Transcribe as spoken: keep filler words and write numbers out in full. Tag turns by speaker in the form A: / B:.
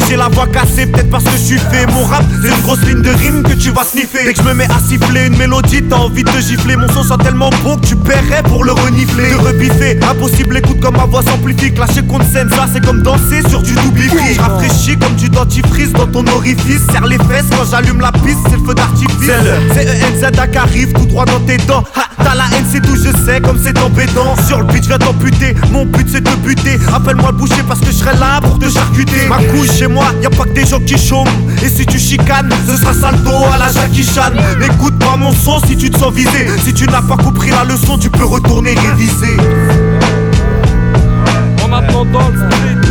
A: j'ai la voix cassée, peut-être parce que je suis fait. Mon rap, c'est une grosse ligne de rime que tu vas sniffer. Dès que je me mets à siffler une mélodie, t'as envie de gifler. Mon son sent tellement beau que tu paierais pour le renifler. De rebiffer, impossible, écoute comme ma voix s'amplifie. Clasher contre scène, ça c'est comme danser sur du double free. Je rafraîchis comme du dentifrice dans ton orifice. Serre les fesses quand j'allume la piste, c'est le feu d'artifice. C'est E N Z qui arrive tout droit dans tes dents. Ha, t'as la haine, c'est tout, je sais, comme c'est embêtant. Sur le beat, je viens t'amputer, mon but c'est de te buter. Appelle-moi le boucher parce que je serai là pour te charcuter. Ma couche chez moi, y'a pas que des gens qui chôment. Et si tu chicanes, ce sera salto à la Jackie Chan. N'écoute pas mon son si tu te sens visé. Si tu n'as pas compris la leçon, tu peux retourner réviser.
B: En attendant le street.